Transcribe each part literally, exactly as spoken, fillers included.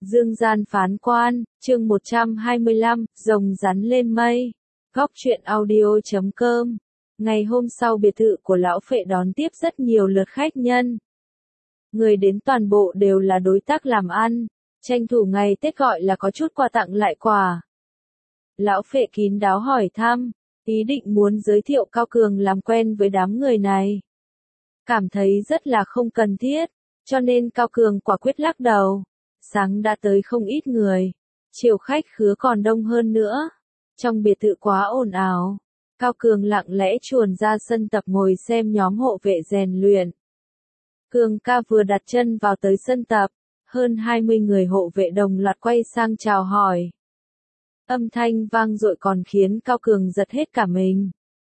Dương gian phán quan, chương một trăm hai mươi lăm, rồng rắn lên mây. Góc truyện audio chấm com. Ngày hôm sau biệt thự của lão phệ đón tiếp rất nhiều lượt khách nhân. Người đến toàn bộ đều là đối tác làm ăn, tranh thủ ngày Tết gọi là có chút quà tặng lại quà. Lão phệ kín đáo hỏi thăm, ý định muốn giới thiệu Cao Cường làm quen với đám người này. Cảm thấy rất là không cần thiết, cho nên Cao Cường quả quyết lắc đầu. Sáng đã tới không ít người, chiều khách khứa còn đông hơn nữa. Trong biệt thự quá ồn ào, Cao Cường lặng lẽ chuồn ra sân tập ngồi xem nhóm hộ vệ rèn luyện. Cường ca vừa đặt chân vào tới sân tập, hơn hai mươi người hộ vệ đồng loạt quay sang chào hỏi. Âm thanh vang dội còn khiến Cao Cường giật hết cả mình.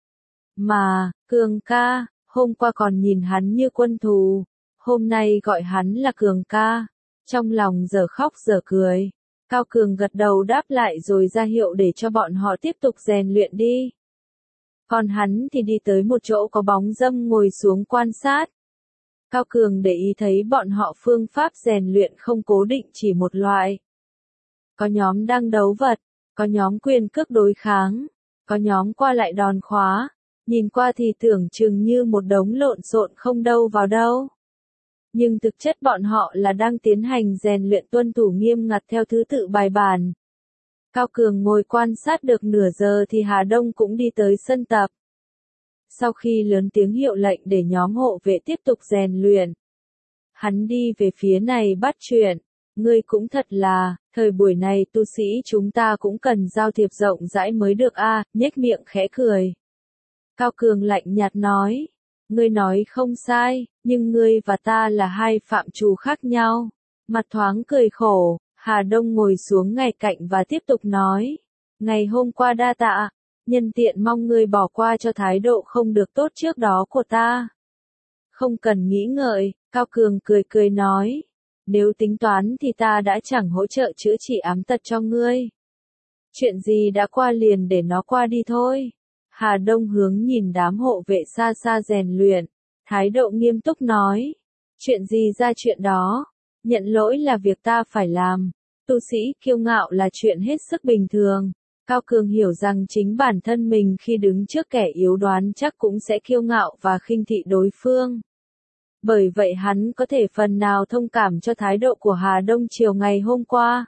Mà, Cường ca, hôm qua còn nhìn hắn như quân thù, hôm nay gọi hắn là Cường ca. Trong lòng giờ khóc giờ cười, Cao Cường gật đầu đáp lại rồi ra hiệu để cho bọn họ tiếp tục rèn luyện đi. Còn hắn thì đi tới một chỗ có bóng râm ngồi xuống quan sát. Cao Cường để ý thấy bọn họ phương pháp rèn luyện không cố định chỉ một loại. Có nhóm đang đấu vật, có nhóm quyền cước đối kháng, có nhóm qua lại đòn khóa, nhìn qua thì tưởng chừng như một đống lộn xộn không đâu vào đâu. Nhưng thực chất bọn họ là đang tiến hành rèn luyện tuân thủ nghiêm ngặt theo thứ tự bài bản. Cao Cường ngồi quan sát được nửa giờ thì Hà Đông cũng đi tới sân tập. Sau khi lớn tiếng hiệu lệnh để nhóm hộ vệ tiếp tục rèn luyện, hắn đi về phía này bắt chuyện. Ngươi cũng thật là, thời buổi này tu sĩ chúng ta cũng cần giao thiệp rộng rãi mới được a, à, nhếch miệng khẽ cười. Cao Cường lạnh nhạt nói. Ngươi nói không sai, nhưng ngươi và ta là hai phạm trù khác nhau. Mặt thoáng cười khổ, Hà Đông ngồi xuống ngay cạnh và tiếp tục nói. Ngày hôm qua đa tạ, nhân tiện mong ngươi bỏ qua cho thái độ không được tốt trước đó của ta. Không cần nghĩ ngợi, Cao Cường cười cười nói. Nếu tính toán thì ta đã chẳng hỗ trợ chữa trị ám tật cho ngươi. Chuyện gì đã qua liền để nó qua đi thôi. Hà Đông hướng nhìn đám hộ vệ xa xa rèn luyện, thái độ nghiêm túc nói. Chuyện gì ra chuyện đó, nhận lỗi là việc ta phải làm, tu sĩ kiêu ngạo là chuyện hết sức bình thường. Cao Cường hiểu rằng chính bản thân mình khi đứng trước kẻ yếu đoán chắc cũng sẽ kiêu ngạo và khinh thị đối phương. Bởi vậy hắn có thể phần nào thông cảm cho thái độ của Hà Đông chiều ngày hôm qua.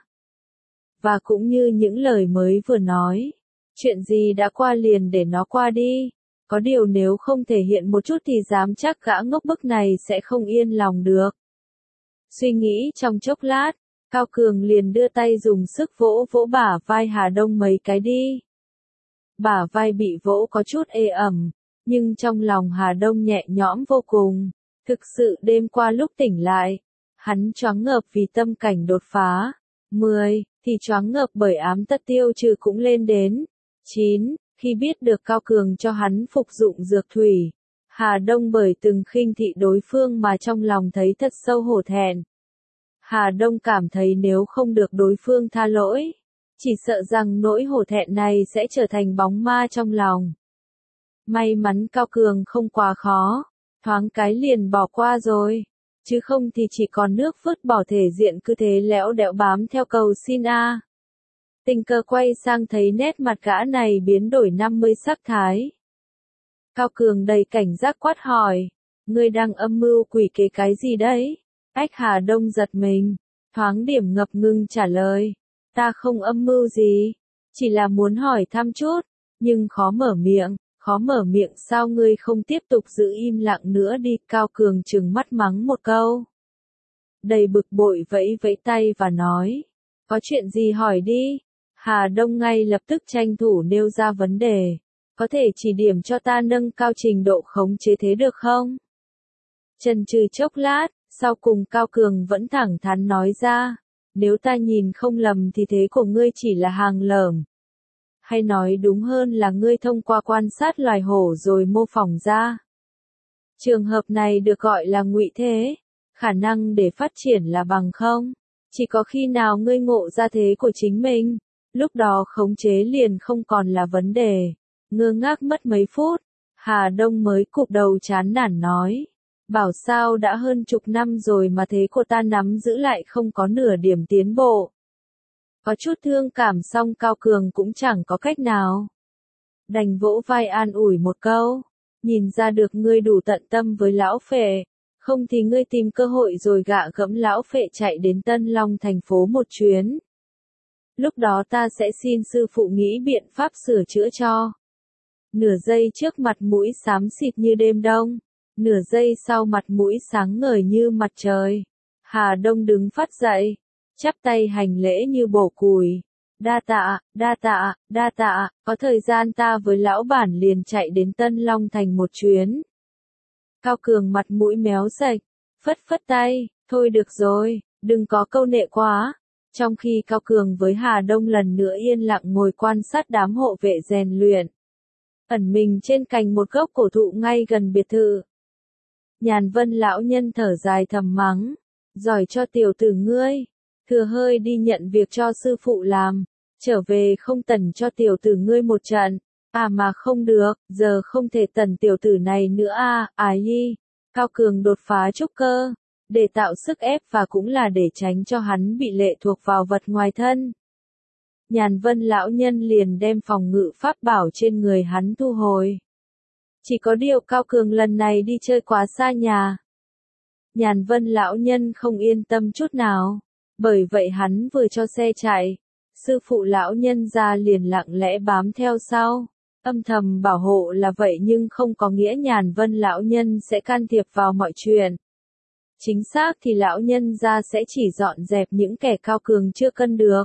Và cũng như những lời mới vừa nói. Chuyện gì đã qua liền để nó qua đi. Có điều nếu không thể hiện một chút thì dám chắc gã ngốc bức này sẽ không yên lòng được. Suy nghĩ trong chốc lát, Cao Cường liền đưa tay dùng sức vỗ vỗ bả vai Hà Đông mấy cái đi. Bả vai bị vỗ có chút ê ẩm, nhưng trong lòng Hà Đông nhẹ nhõm vô cùng. Thực sự đêm qua lúc tỉnh lại, hắn choáng ngợp vì tâm cảnh đột phá. mười, thì choáng ngợp bởi ám tật tiêu trừ cũng lên đến. chín, khi biết được Cao Cường cho hắn phục dụng dược thủy, Hà Đông bởi từng khinh thị đối phương mà trong lòng thấy thật sâu hổ thẹn. Hà Đông cảm thấy nếu không được đối phương tha lỗi, chỉ sợ rằng nỗi hổ thẹn này sẽ trở thành bóng ma trong lòng. May mắn Cao Cường không quá khó, thoáng cái liền bỏ qua rồi, chứ không thì chỉ còn nước vứt bỏ thể diện cứ thế lẽo đẽo bám theo cầu xin a. Tình cờ quay sang thấy nét mặt gã này biến đổi năm mươi sắc thái. Cao Cường đầy cảnh giác quát hỏi, ngươi đang âm mưu quỷ kế cái gì đấy? Ách Hà Đông giật mình, thoáng điểm ngập ngừng trả lời, ta không âm mưu gì, chỉ là muốn hỏi thăm chút, nhưng khó mở miệng, khó mở miệng sao ngươi không tiếp tục giữ im lặng nữa đi? Cao Cường trừng mắt mắng một câu. Đầy bực bội vẫy vẫy tay và nói, có chuyện gì hỏi đi? Hà Đông ngay lập tức tranh thủ nêu ra vấn đề. Có thể chỉ điểm cho ta nâng cao trình độ khống chế thế được không? Chần chừ chốc lát, sau cùng Cao Cường vẫn thẳng thắn nói ra. Nếu ta nhìn không lầm thì thế của ngươi chỉ là hàng lởm. Hay nói đúng hơn là ngươi thông qua quan sát loài hổ rồi mô phỏng ra. Trường hợp này được gọi là ngụy thế. Khả năng để phát triển là bằng không. Chỉ có khi nào ngươi ngộ ra thế của chính mình. Lúc đó khống chế liền không còn là vấn đề. Ngơ ngác mất mấy phút, Hà Đông mới cụp đầu chán nản nói. Bảo sao đã hơn chục năm rồi mà thế cô ta nắm giữ lại không có nửa điểm tiến bộ. Có chút thương cảm song Cao Cường cũng chẳng có cách nào. Đành vỗ vai an ủi một câu. Nhìn ra được ngươi đủ tận tâm với lão phệ. Không thì ngươi tìm cơ hội rồi gạ gẫm lão phệ chạy đến Tân Long thành phố một chuyến. Lúc đó ta sẽ xin sư phụ nghĩ biện pháp sửa chữa cho. Nửa giây trước mặt mũi xám xịt như đêm đông. Nửa giây sau mặt mũi sáng ngời như mặt trời. Hà Đông đứng phát dậy. Chắp tay hành lễ như bổ cùi. Đa tạ, đa tạ, đa tạ, có thời gian ta với lão bản liền chạy đến Tân Long thành một chuyến. Cao Cường mặt mũi méo sạch, phất phất tay, thôi được rồi, đừng có câu nệ quá. Trong khi Cao Cường với Hà Đông lần nữa yên lặng ngồi quan sát đám hộ vệ rèn luyện. Ẩn mình trên cành một gốc cổ thụ ngay gần biệt thự. Nhàn Vân lão nhân thở dài thầm mắng, giỏi cho tiểu tử ngươi. Thừa hơi đi nhận việc cho sư phụ làm, trở về không tần cho tiểu tử ngươi một trận, à mà không được, giờ không thể tần tiểu tử này nữa à, ái y. Cao Cường đột phá trúc cơ, để tạo sức ép và cũng là để tránh cho hắn bị lệ thuộc vào vật ngoài thân. Nhàn Vân lão nhân liền đem phòng ngự pháp bảo trên người hắn thu hồi. Chỉ có điều Cao Cường lần này đi chơi quá xa nhà. Nhàn Vân lão nhân không yên tâm chút nào. Bởi vậy hắn vừa cho xe chạy, sư phụ lão nhân ra liền lặng lẽ bám theo sau, âm thầm bảo hộ là vậy nhưng không có nghĩa Nhàn Vân lão nhân sẽ can thiệp vào mọi chuyện. Chính xác thì lão nhân ra sẽ chỉ dọn dẹp những kẻ Cao Cường chưa cân được.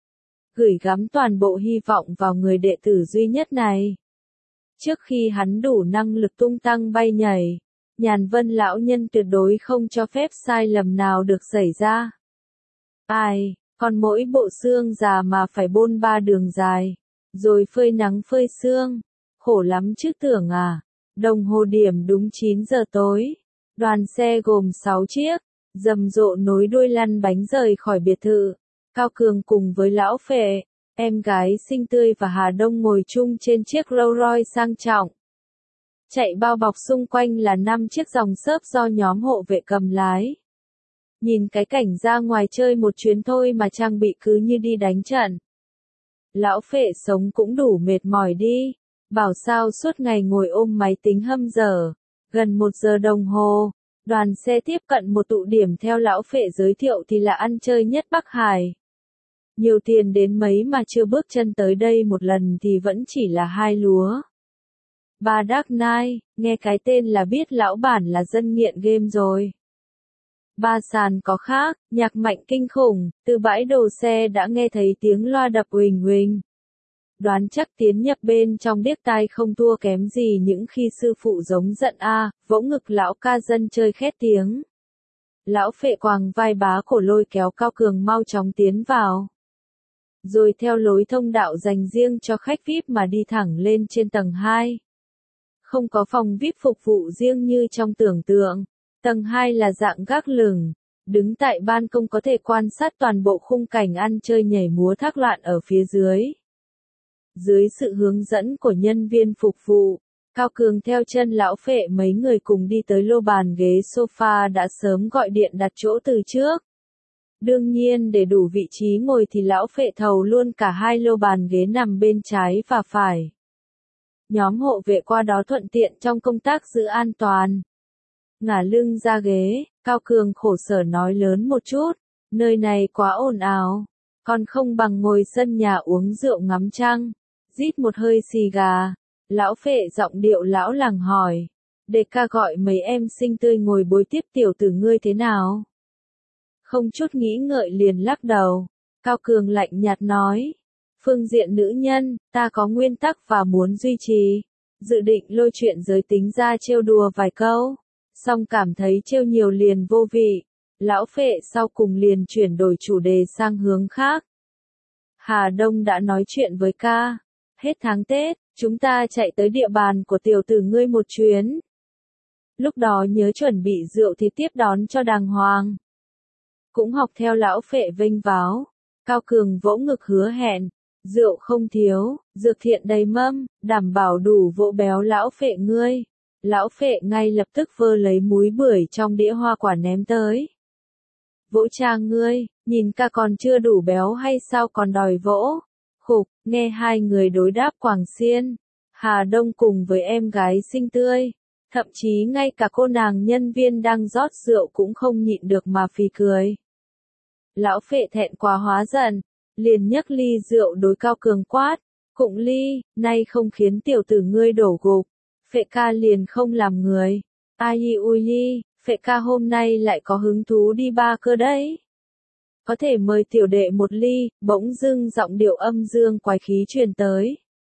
Gửi gắm toàn bộ hy vọng vào người đệ tử duy nhất này. Trước khi hắn đủ năng lực tung tăng bay nhảy, Nhàn Vân lão nhân tuyệt đối không cho phép sai lầm nào được xảy ra. Ai, còn mỗi bộ xương già mà phải bôn ba đường dài, rồi phơi nắng phơi sương, khổ lắm chứ tưởng à. Đồng hồ điểm đúng chín giờ tối, đoàn xe gồm sáu chiếc, rầm rộ nối đuôi lăn bánh rời khỏi biệt thự. Cao Cường cùng với lão phệ, em gái xinh tươi và Hà Đông ngồi chung trên chiếc Rolls Royce sang trọng. Chạy bao bọc xung quanh là năm chiếc dòng xớp do nhóm hộ vệ cầm lái. Nhìn cái cảnh ra ngoài chơi một chuyến thôi mà trang bị cứ như đi đánh trận. Lão phệ sống cũng đủ mệt mỏi đi. Bảo sao suốt ngày ngồi ôm máy tính hâm dở. Gần một giờ đồng hồ, đoàn xe tiếp cận một tụ điểm theo lão phệ giới thiệu thì là ăn chơi nhất Bắc Hải. Nhiều tiền đến mấy mà chưa bước chân tới đây một lần thì vẫn chỉ là hai lúa. Ba Dark Knight, nghe cái tên là biết lão bản là dân nghiện game rồi. Ba sàn có khác, nhạc mạnh kinh khủng, từ bãi đồ xe đã nghe thấy tiếng loa đập huỳnh huỳnh. Đoán chắc tiến nhập bên trong điếc tai không thua kém gì những khi sư phụ giống giận a, vỗ ngực lão ca dân chơi khét tiếng. Lão phệ quàng vai bá cổ lôi kéo Cao Cường mau chóng tiến vào. Rồi theo lối thông đạo dành riêng cho khách vi ai pi mà đi thẳng lên trên tầng hai. Không có phòng vi ai pi phục vụ riêng như trong tưởng tượng. Tầng hai là dạng gác lửng, đứng tại ban công có thể quan sát toàn bộ khung cảnh ăn chơi nhảy múa thác loạn ở phía dưới. Dưới sự hướng dẫn của nhân viên phục vụ, Cao Cường theo chân lão phệ mấy người cùng đi tới lô bàn ghế sofa đã sớm gọi điện đặt chỗ từ trước. Đương nhiên để đủ vị trí ngồi thì lão phệ thầu luôn cả hai lô bàn ghế nằm bên trái và phải. Nhóm hộ vệ qua đó thuận tiện trong công tác giữ an toàn. Ngả lưng ra ghế, Cao Cường khổ sở nói lớn một chút, nơi này quá ồn ào, còn không bằng ngồi sân nhà uống rượu ngắm trăng. Rít một hơi xì gà, lão phệ giọng điệu lão làng hỏi, để ca gọi mấy em xinh tươi ngồi bối tiếp tiểu tử ngươi thế nào? Không chút nghĩ ngợi liền lắc đầu, Cao Cường lạnh nhạt nói, phương diện nữ nhân, ta có nguyên tắc và muốn duy trì, dự định lôi chuyện giới tính ra trêu đùa vài câu. Xong cảm thấy trêu nhiều liền vô vị, lão phệ sau cùng liền chuyển đổi chủ đề sang hướng khác. Hà Đông đã nói chuyện với ca, hết tháng Tết, chúng ta chạy tới địa bàn của tiểu tử ngươi một chuyến. Lúc đó nhớ chuẩn bị rượu thì tiếp đón cho đàng hoàng. Cũng học theo lão phệ vênh váo, Cao Cường vỗ ngực hứa hẹn, rượu không thiếu, dược thiện đầy mâm, đảm bảo đủ vỗ béo lão phệ ngươi. Lão Phệ ngay lập tức vơ lấy múi bưởi trong đĩa hoa quả ném tới. Vỗ cha ngươi, nhìn ca còn chưa đủ béo hay sao còn đòi vỗ? Khục, nghe hai người đối đáp quảng xiên. Hà Đông cùng với em gái xinh tươi. Thậm chí ngay cả cô nàng nhân viên đang rót rượu cũng không nhịn được mà phì cười. Lão Phệ thẹn quá hóa giận, liền nhấc ly rượu đối Cao Cường quát. Cụng ly, nay không khiến tiểu tử ngươi đổ gục. Phệ ca liền không làm người. Ai ui nhi, Phệ ca hôm nay lại có hứng thú đi ba cơ đấy. Có thể mời tiểu đệ một ly, bỗng dưng giọng điệu âm dương quái khí truyền tới.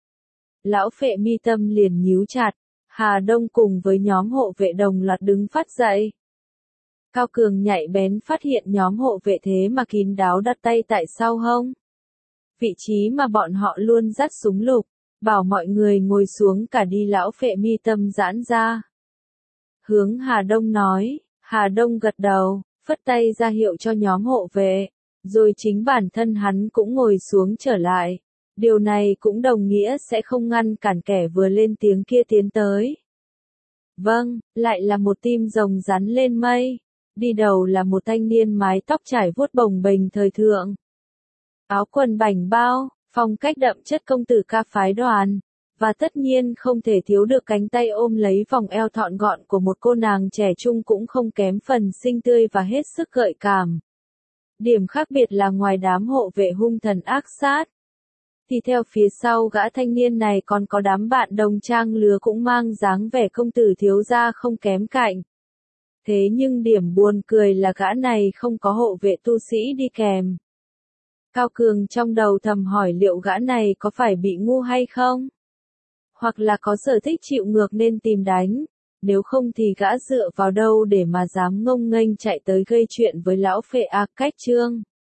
Lão Phệ mi tâm liền nhíu chặt, Hà Đông cùng với nhóm hộ vệ đồng loạt đứng phát dậy. Cao Cường nhạy bén phát hiện nhóm hộ vệ thế mà kín đáo đặt tay tại sau hông. Vị trí mà bọn họ luôn dắt súng lục, bảo mọi người ngồi xuống cả đi. Lão Phệ mi tâm giãn ra. Hướng Hà Đông nói, Hà Đông gật đầu, phất tay ra hiệu cho nhóm hộ vệ, rồi chính bản thân hắn cũng ngồi xuống trở lại. Điều này cũng đồng nghĩa sẽ không ngăn cản kẻ vừa lên tiếng kia tiến tới. Vâng, lại là một tim rồng rắn lên mây. Đi đầu là một thanh niên mái tóc trải vuốt bồng bềnh thời thượng. Áo quần bảnh bao, phong cách đậm chất công tử ca phái đoàn. Và tất nhiên không thể thiếu được cánh tay ôm lấy vòng eo thọn gọn của một cô nàng trẻ trung cũng không kém phần xinh tươi và hết sức gợi cảm. Điểm khác biệt là ngoài đám hộ vệ hung thần ác sát, thì theo phía sau gã thanh niên này còn có đám bạn đồng trang lứa cũng mang dáng vẻ công tử thiếu gia không kém cạnh. Thế nhưng điểm buồn cười là gã này không có hộ vệ tu sĩ đi kèm. Cao Cường trong đầu thầm hỏi liệu gã này có phải bị ngu hay không? Hoặc là có sở thích chịu ngược nên tìm đánh, nếu không thì gã dựa vào đâu để mà dám ngông nghênh chạy tới gây chuyện với lão Phệ A Cách Trương.